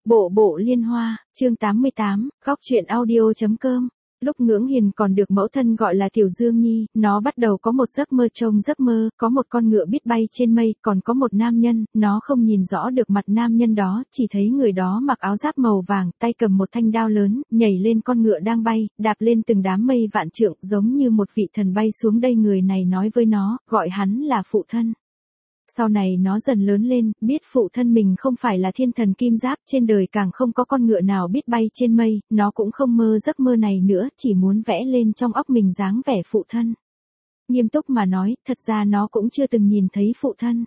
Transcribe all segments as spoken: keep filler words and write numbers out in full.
Bộ bộ liên hoa, chương tám mươi tám, góc truyện audio.com. Lúc Ngưỡng Hiền còn được mẫu thân gọi là Tiểu Dương Nhi, nó bắt đầu có một giấc mơ trong giấc mơ, có một con ngựa biết bay trên mây, còn có một nam nhân, nó không nhìn rõ được mặt nam nhân đó, chỉ thấy người đó mặc áo giáp màu vàng, tay cầm một thanh đao lớn, nhảy lên con ngựa đang bay, đạp lên từng đám mây vạn trượng, giống như một vị thần bay xuống đây. Người này nói với nó, gọi hắn là phụ thân. Sau này nó dần lớn lên, biết phụ thân mình không phải là thiên thần kim giáp, trên đời càng không có con ngựa nào biết bay trên mây, nó cũng không mơ giấc mơ này nữa, chỉ muốn vẽ lên trong óc mình dáng vẻ phụ thân. Nghiêm túc mà nói, thật ra nó cũng chưa từng nhìn thấy phụ thân.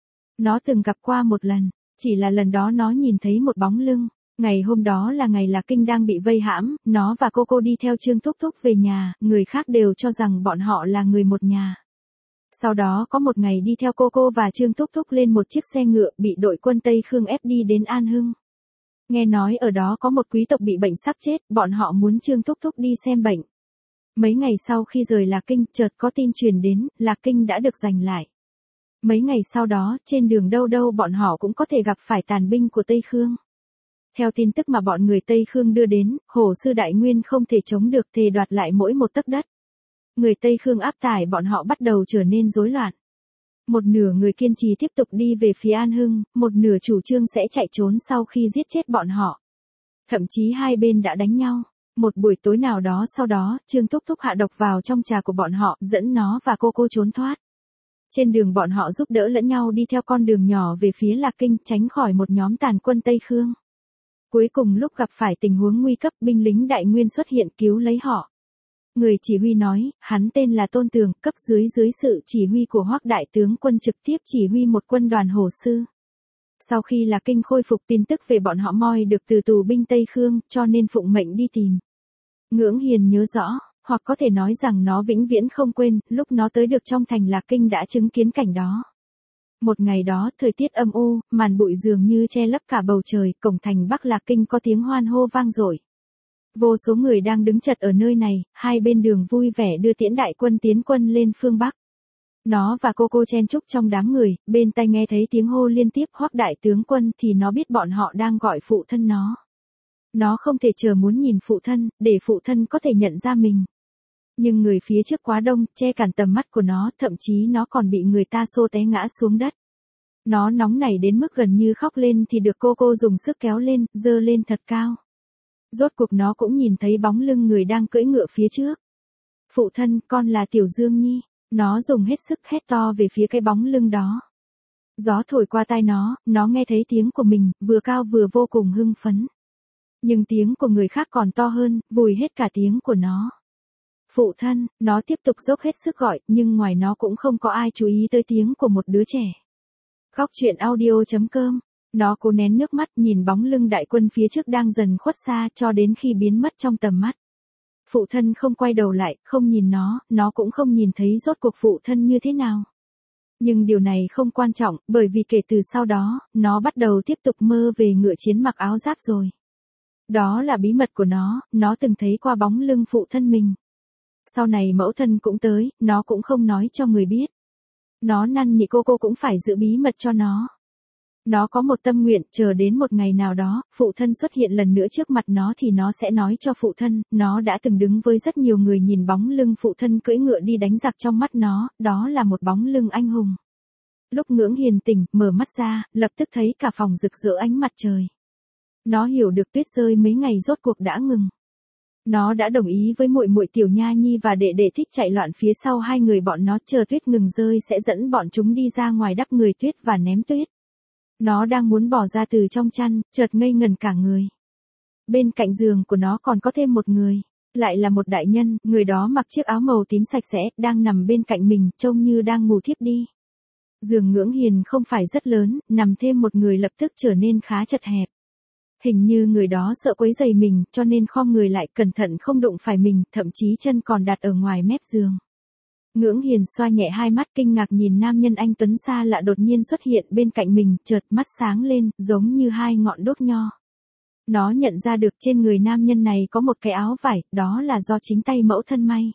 Nó từng gặp qua một lần, chỉ là lần đó nó nhìn thấy một bóng lưng. Ngày hôm đó là ngày Lạc Kinh đang bị vây hãm, nó và cô cô đi theo Trương Thúc Thúc về nhà, người khác đều cho rằng bọn họ là người một nhà. Sau đó có một ngày đi theo cô cô và Trương Thúc Thúc lên một chiếc xe ngựa bị đội quân Tây Khương ép đi đến An Hưng. Nghe nói ở đó có một quý tộc bị bệnh sắp chết, bọn họ muốn Trương Thúc Thúc đi xem bệnh. Mấy ngày sau khi rời Lạc Kinh, chợt có tin truyền đến, Lạc Kinh đã được giành lại. Mấy ngày sau đó, trên đường đâu đâu bọn họ cũng có thể gặp phải tàn binh của Tây Khương. Theo tin tức mà bọn người Tây Khương đưa đến, Hổ Sư Đại Nguyên không thể chống được, thề đoạt lại mỗi một tấc đất. Người Tây Khương áp tải bọn họ bắt đầu trở nên rối loạn. Một nửa người kiên trì tiếp tục đi về phía An Hưng, một nửa chủ trương sẽ chạy trốn sau khi giết chết bọn họ. Thậm chí hai bên đã đánh nhau. Một buổi tối nào đó sau đó, Trương Thúc Thúc hạ độc vào trong trà của bọn họ, dẫn nó và cô cô trốn thoát. Trên đường bọn họ giúp đỡ lẫn nhau đi theo con đường nhỏ về phía Lạc Kinh, tránh khỏi một nhóm tàn quân Tây Khương. Cuối cùng lúc gặp phải tình huống nguy cấp, binh lính Đại Nguyên xuất hiện cứu lấy họ. Người chỉ huy nói, hắn tên là Tôn Tường, cấp dưới dưới sự chỉ huy của Hoắc đại tướng quân trực tiếp chỉ huy một quân đoàn Hổ Sư. Sau khi Lạc Kinh khôi phục, tin tức về bọn họ moi được từ tù binh Tây Khương, cho nên phụng mệnh đi tìm. Ngưỡng Hiền nhớ rõ, hoặc có thể nói rằng nó vĩnh viễn không quên, lúc nó tới được trong thành Lạc Kinh đã chứng kiến cảnh đó. Một ngày đó, thời tiết âm u, màn bụi dường như che lấp cả bầu trời, cổng thành Bắc Lạc Kinh có tiếng hoan hô vang dội. Vô số người đang đứng chật ở nơi này, hai bên đường vui vẻ đưa tiễn đại quân tiến quân lên phương Bắc. Nó và cô cô chen chúc trong đám người, bên tai nghe thấy tiếng hô liên tiếp Hoắc đại tướng quân thì nó biết bọn họ đang gọi phụ thân nó. Nó không thể chờ muốn nhìn phụ thân, để phụ thân có thể nhận ra mình. Nhưng người phía trước quá đông, che cản tầm mắt của nó, thậm chí nó còn bị người ta xô té ngã xuống đất. Nó nóng nảy đến mức gần như khóc lên thì được cô cô dùng sức kéo lên, dơ lên thật cao. Rốt cuộc nó cũng nhìn thấy bóng lưng người đang cưỡi ngựa phía trước. Phụ thân, con là Tiểu Dương Nhi. Nó dùng hết sức hét to về phía cái bóng lưng đó. Gió thổi qua tai nó, nó nghe thấy tiếng của mình, vừa cao vừa vô cùng hưng phấn. Nhưng tiếng của người khác còn to hơn, vùi hết cả tiếng của nó. Phụ thân, nó tiếp tục dốc hết sức gọi, nhưng ngoài nó cũng không có ai chú ý tới tiếng của một đứa trẻ. Góc truyện audio.com. Nó cố nén nước mắt nhìn bóng lưng đại quân phía trước đang dần khuất xa cho đến khi biến mất trong tầm mắt. Phụ thân không quay đầu lại, không nhìn nó, nó cũng không nhìn thấy rốt cuộc phụ thân như thế nào. Nhưng điều này không quan trọng, bởi vì kể từ sau đó, nó bắt đầu tiếp tục mơ về ngựa chiến mặc áo giáp rồi. Đó là bí mật của nó, nó từng thấy qua bóng lưng phụ thân mình. Sau này mẫu thân cũng tới, nó cũng không nói cho người biết. Nó năn nỉ cô cô cũng phải giữ bí mật cho nó. Nó có một tâm nguyện, chờ đến một ngày nào đó, phụ thân xuất hiện lần nữa trước mặt nó thì nó sẽ nói cho phụ thân, nó đã từng đứng với rất nhiều người nhìn bóng lưng phụ thân cưỡi ngựa đi đánh giặc trong mắt nó, đó là một bóng lưng anh hùng. Lúc Ngưỡng Hiền tỉnh, mở mắt ra, lập tức thấy cả phòng rực rỡ ánh mặt trời. Nó hiểu được tuyết rơi mấy ngày rốt cuộc đã ngừng. Nó đã đồng ý với muội muội Tiểu Nha Nhi và đệ đệ thích chạy loạn phía sau hai người bọn nó, chờ tuyết ngừng rơi sẽ dẫn bọn chúng đi ra ngoài đắp người tuyết và ném tuyết. Nó đang muốn bỏ ra từ trong chăn, chợt ngây ngần cả người. Bên cạnh giường của nó còn có thêm một người, lại là một đại nhân, người đó mặc chiếc áo màu tím sạch sẽ, đang nằm bên cạnh mình, trông như đang ngủ thiếp đi. Giường Ngưỡng Hiền không phải rất lớn, nằm thêm một người lập tức trở nên khá chật hẹp. Hình như người đó sợ quấy rầy mình, cho nên khom người lại cẩn thận không đụng phải mình, thậm chí chân còn đặt ở ngoài mép giường. Ngưỡng Hiền xoa nhẹ hai mắt kinh ngạc nhìn nam nhân anh tuấn xa lạ đột nhiên xuất hiện bên cạnh mình, chợt mắt sáng lên, giống như hai ngọn đốt nho. Nó nhận ra được trên người nam nhân này có một cái áo vải, đó là do chính tay mẫu thân may.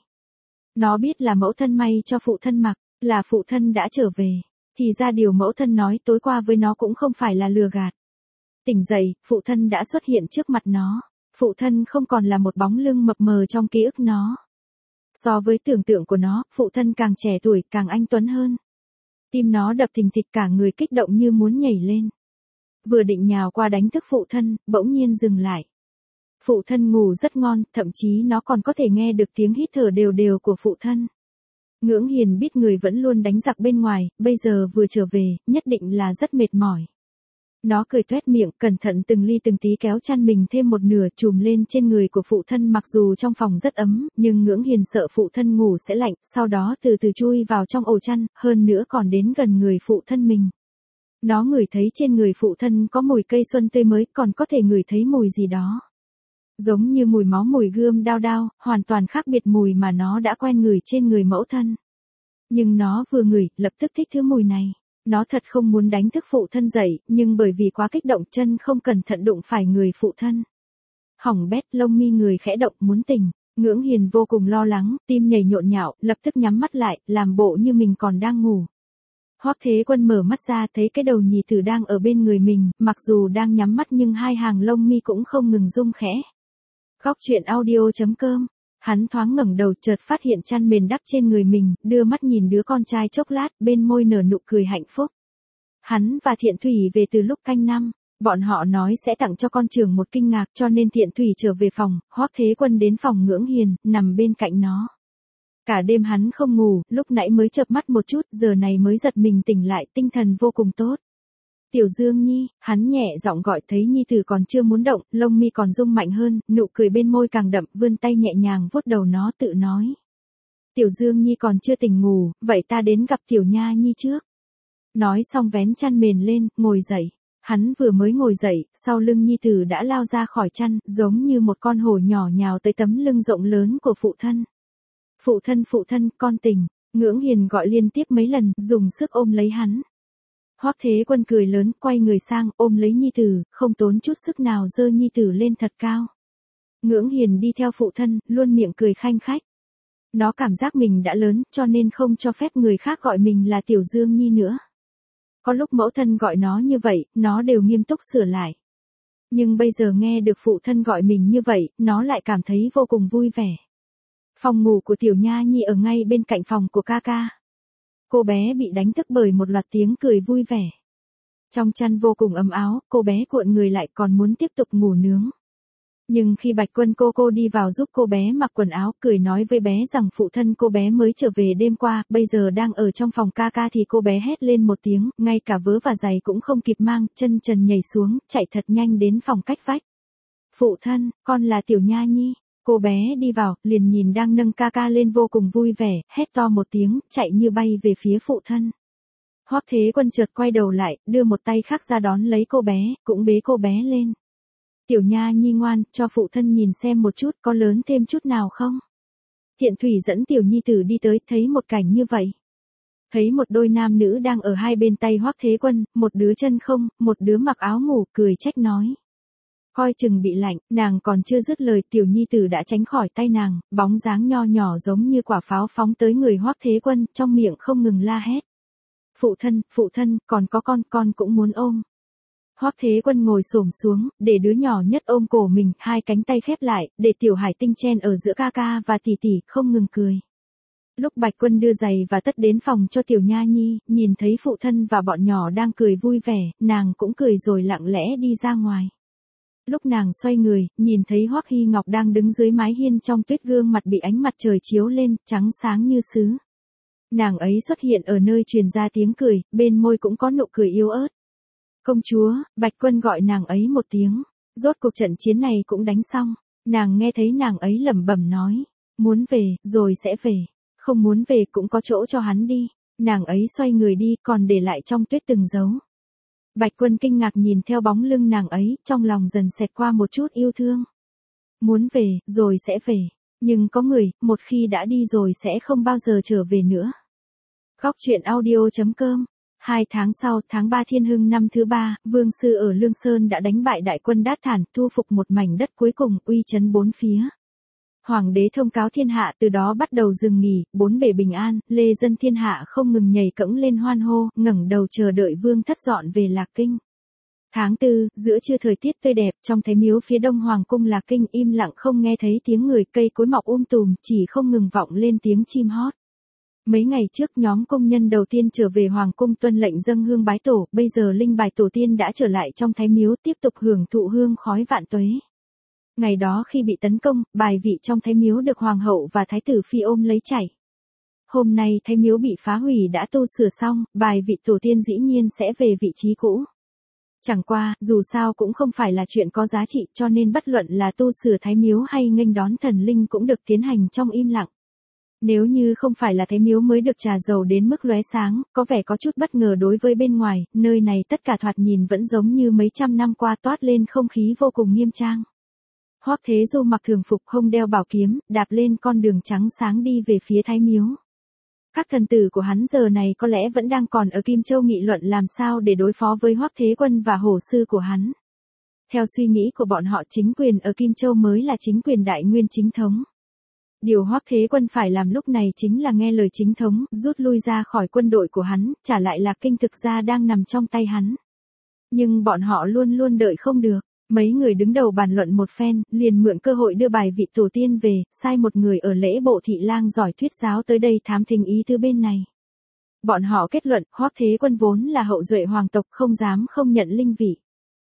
Nó biết là mẫu thân may cho phụ thân mặc, là phụ thân đã trở về. Thì ra điều mẫu thân nói tối qua với nó cũng không phải là lừa gạt. Tỉnh dậy, phụ thân đã xuất hiện trước mặt nó. Phụ thân không còn là một bóng lưng mập mờ trong ký ức nó. So với tưởng tượng của nó, phụ thân càng trẻ tuổi, càng anh tuấn hơn. Tim nó đập thình thịch, cả người kích động như muốn nhảy lên. Vừa định nhào qua đánh thức phụ thân, bỗng nhiên dừng lại. Phụ thân ngủ rất ngon, thậm chí nó còn có thể nghe được tiếng hít thở đều đều của phụ thân. Ngưỡng Hiền biết người vẫn luôn đánh giặc bên ngoài, bây giờ vừa trở về, nhất định là rất mệt mỏi. Nó cười toét miệng, cẩn thận từng ly từng tí kéo chăn mình thêm một nửa trùm lên trên người của phụ thân, mặc dù trong phòng rất ấm, nhưng Ngưỡng Hiền sợ phụ thân ngủ sẽ lạnh, sau đó từ từ chui vào trong ổ chăn, hơn nữa còn đến gần người phụ thân mình. Nó ngửi thấy trên người phụ thân có mùi cây xuân tươi mới, còn có thể ngửi thấy mùi gì đó. Giống như mùi máu, mùi gươm đao đao, hoàn toàn khác biệt mùi mà nó đã quen ngửi trên người mẫu thân. Nhưng nó vừa ngửi, lập tức thích thứ mùi này. Nó thật không muốn đánh thức phụ thân dậy, nhưng bởi vì quá kích động chân không cẩn thận đụng phải người phụ thân. Hỏng bét, lông mi người khẽ động muốn tỉnh. Ngưỡng Hiền vô cùng lo lắng, tim nhảy nhộn nhạo, lập tức nhắm mắt lại, làm bộ như mình còn đang ngủ. Hoắc Thế Quân mở mắt ra thấy cái đầu nhì tử đang ở bên người mình, mặc dù đang nhắm mắt nhưng hai hàng lông mi cũng không ngừng rung khẽ. Góc truyện audio chấm com. Hắn thoáng ngẩng đầu, chợt phát hiện chăn mền đắp trên người mình, đưa mắt nhìn đứa con trai chốc lát, bên môi nở nụ cười hạnh phúc. Hắn và Thiện Thủy về từ lúc canh năm, bọn họ nói sẽ tặng cho con trưởng một kinh ngạc, cho nên Thiện Thủy trở về phòng, Hoắc Thế Quân đến phòng Ngưỡng Hiền, nằm bên cạnh nó. Cả đêm hắn không ngủ, lúc nãy mới chợp mắt một chút, giờ này mới giật mình tỉnh lại, tinh thần vô cùng tốt. Tiểu Dương Nhi, hắn nhẹ giọng gọi, thấy nhi tử còn chưa muốn động, lông mi còn rung mạnh hơn, nụ cười bên môi càng đậm, vươn tay nhẹ nhàng vuốt đầu nó, tự nói. Tiểu Dương Nhi còn chưa tỉnh ngủ, vậy ta đến gặp Tiểu Nha Nhi trước. Nói xong vén chăn mền lên, ngồi dậy. Hắn vừa mới ngồi dậy, sau lưng nhi tử đã lao ra khỏi chăn, giống như một con hổ nhỏ nhào tới tấm lưng rộng lớn của phụ thân. Phụ thân, phụ thân, con tỉnh. Ngưỡng Hiền gọi liên tiếp mấy lần, dùng sức ôm lấy hắn. Hoắc Thế Quân cười lớn, quay người sang, ôm lấy nhi tử, không tốn chút sức nào giơ nhi tử lên thật cao. Ngưỡng Hiền đi theo phụ thân, luôn miệng cười khanh khách. Nó cảm giác mình đã lớn, cho nên không cho phép người khác gọi mình là Tiểu Dương Nhi nữa. Có lúc mẫu thân gọi nó như vậy, nó đều nghiêm túc sửa lại. Nhưng bây giờ nghe được phụ thân gọi mình như vậy, nó lại cảm thấy vô cùng vui vẻ. Phòng ngủ của Tiểu Nha Nhi ở ngay bên cạnh phòng của ca ca. Cô bé bị đánh thức bởi một loạt tiếng cười vui vẻ. Trong chăn vô cùng ấm áo, cô bé cuộn người lại còn muốn tiếp tục ngủ nướng. Nhưng khi Bạch Quân cô cô đi vào giúp cô bé mặc quần áo, cười nói với bé rằng phụ thân cô bé mới trở về đêm qua, bây giờ đang ở trong phòng ca ca, thì cô bé hét lên một tiếng, ngay cả vớ và giày cũng không kịp mang, chân trần nhảy xuống, chạy thật nhanh đến phòng cách vách. Phụ thân, con là Tiểu Nha Nhi. Cô bé đi vào, liền nhìn đang nâng ca ca lên vô cùng vui vẻ, hét to một tiếng, chạy như bay về phía phụ thân. Hoắc Thế Quân chợt quay đầu lại, đưa một tay khác ra đón lấy cô bé, cũng bế cô bé lên. Tiểu Nha Nhi ngoan, cho phụ thân nhìn xem một chút, có lớn thêm chút nào không? Thiện Thủy dẫn Tiểu Nhi tử đi tới, thấy một cảnh như vậy. Thấy một đôi nam nữ đang ở hai bên tay Hoắc Thế Quân, một đứa chân không, một đứa mặc áo ngủ, cười trách nói. Coi chừng bị lạnh, nàng còn chưa dứt lời, Tiểu Nhi tử đã tránh khỏi tay nàng, bóng dáng nho nhỏ giống như quả pháo phóng tới người Hoắc Thế Quân, trong miệng không ngừng la hét. Phụ thân, phụ thân, còn có con, con cũng muốn ôm. Hoắc Thế Quân ngồi xổm xuống, để đứa nhỏ nhất ôm cổ mình, hai cánh tay khép lại, để Tiểu Hải Tinh chen ở giữa ca ca và tỷ tỷ, không ngừng cười. Lúc Bạch Quân đưa giày và tất đến phòng cho Tiểu Nha Nhi, nhìn thấy phụ thân và bọn nhỏ đang cười vui vẻ, nàng cũng cười rồi lặng lẽ đi ra ngoài. Lúc nàng xoay người, nhìn thấy Hoắc Hy Ngọc đang đứng dưới mái hiên trong tuyết, gương mặt bị ánh mặt trời chiếu lên, trắng sáng như sứ. Nàng ấy xuất hiện ở nơi truyền ra tiếng cười, bên môi cũng có nụ cười yếu ớt. Công chúa, Bạch Quân gọi nàng ấy một tiếng. Rốt cuộc trận chiến này cũng đánh xong. Nàng nghe thấy nàng ấy lẩm bẩm nói. Muốn về, rồi sẽ về. Không muốn về cũng có chỗ cho hắn đi. Nàng ấy xoay người đi, còn để lại trong tuyết từng dấu. Bạch Quân kinh ngạc nhìn theo bóng lưng nàng ấy, trong lòng dần xẹt qua một chút yêu thương. Muốn về, rồi sẽ về. Nhưng có người, một khi đã đi rồi sẽ không bao giờ trở về nữa. Góc truyện audio chấm com. Hai tháng sau, tháng ba Thiên Hưng năm thứ ba, Vương Sư ở Lương Sơn đã đánh bại đại quân Đát Thản, thu phục một mảnh đất cuối cùng, uy chấn bốn phía. Hoàng đế thông cáo thiên hạ, từ đó bắt đầu dừng nghỉ, bốn bể bình an, lê dân thiên hạ không ngừng nhảy cẫng lên hoan hô, ngẩng đầu chờ đợi vương thất dọn về Lạc Kinh. Tháng tư, giữa trưa thời tiết tươi đẹp, trong Thái Miếu phía đông Hoàng cung Lạc Kinh im lặng không nghe thấy tiếng người, cây cối mọc um tùm, chỉ không ngừng vọng lên tiếng chim hót. Mấy ngày trước nhóm công nhân đầu tiên trở về Hoàng cung tuân lệnh dâng hương bái tổ, bây giờ linh bài tổ tiên đã trở lại trong Thái Miếu tiếp tục hưởng thụ hương khói vạn tuế. Ngày đó khi bị tấn công, bài vị trong Thái Miếu được Hoàng hậu và Thái tử Phi ôm lấy chảy. Hôm nay Thái Miếu bị phá hủy đã tu sửa xong, bài vị tổ tiên dĩ nhiên sẽ về vị trí cũ. Chẳng qua, dù sao cũng không phải là chuyện có giá trị cho nên bất luận là tu sửa Thái Miếu hay nghênh đón thần linh cũng được tiến hành trong im lặng. Nếu như không phải là Thái Miếu mới được trà dầu đến mức lóe sáng, có vẻ có chút bất ngờ đối với bên ngoài, nơi này tất cả thoạt nhìn vẫn giống như mấy trăm năm qua toát lên không khí vô cùng nghiêm trang. Hoắc Thế Du mặc thường phục hông đeo bảo kiếm, đạp lên con đường trắng sáng đi về phía Thái Miếu. Các thần tử của hắn giờ này có lẽ vẫn đang còn ở Kim Châu nghị luận làm sao để đối phó với Hoắc Thế Quân và hổ sư của hắn. Theo suy nghĩ của bọn họ chính quyền ở Kim Châu mới là chính quyền đại nguyên chính thống. Điều Hoắc Thế Quân phải làm lúc này chính là nghe lời chính thống, rút lui ra khỏi quân đội của hắn, trả lại Lạc Kinh thực ra đang nằm trong tay hắn. Nhưng bọn họ luôn luôn đợi không được. Mấy người đứng đầu bàn luận một phen, liền mượn cơ hội đưa bài vị tổ tiên về, sai một người ở lễ bộ thị lang giỏi thuyết giáo tới đây thám thính ý tứ bên này. Bọn họ kết luận, Hoắc Thế Quân vốn là hậu duệ hoàng tộc không dám không nhận linh vị.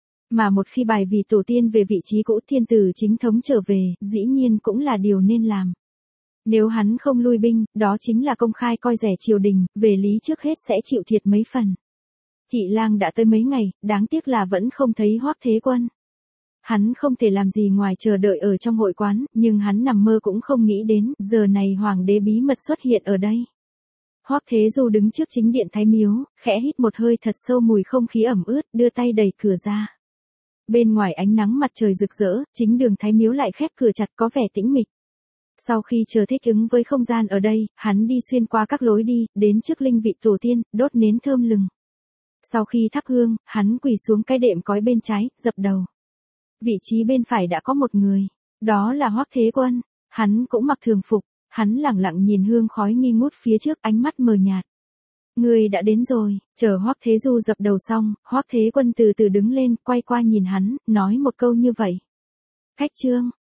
Mà một khi bài vị tổ tiên về vị trí cũ thiên tử chính thống trở về, dĩ nhiên cũng là điều nên làm. Nếu hắn không lui binh, đó chính là công khai coi rẻ triều đình, về lý trước hết sẽ chịu thiệt mấy phần. Thị lang đã tới mấy ngày, đáng tiếc là vẫn không thấy Hoắc Thế Quân. Hắn không thể làm gì ngoài chờ đợi ở trong hội quán, nhưng hắn nằm mơ cũng không nghĩ đến, giờ này hoàng đế bí mật xuất hiện ở đây. Hoắc Thế Du đứng trước chính điện Thái Miếu, khẽ hít một hơi thật sâu mùi không khí ẩm ướt, đưa tay đẩy cửa ra. Bên ngoài ánh nắng mặt trời rực rỡ, chính đường Thái Miếu lại khép cửa chặt có vẻ tĩnh mịch. Sau khi chờ thích ứng với không gian ở đây, hắn đi xuyên qua các lối đi, đến trước linh vị tổ tiên, đốt nến thơm lừng. Sau khi thắp hương, hắn quỳ xuống cái đệm cói bên trái, dập đầu. Vị trí bên phải đã có một người, đó là Hoắc Thế Quân, hắn cũng mặc thường phục, hắn lẳng lặng nhìn hương khói nghi ngút phía trước ánh mắt mờ nhạt. Người đã đến rồi, chờ Hoắc Thế Du dập đầu xong, Hoắc Thế Quân từ từ đứng lên, quay qua nhìn hắn, nói một câu như vậy. Khách trương,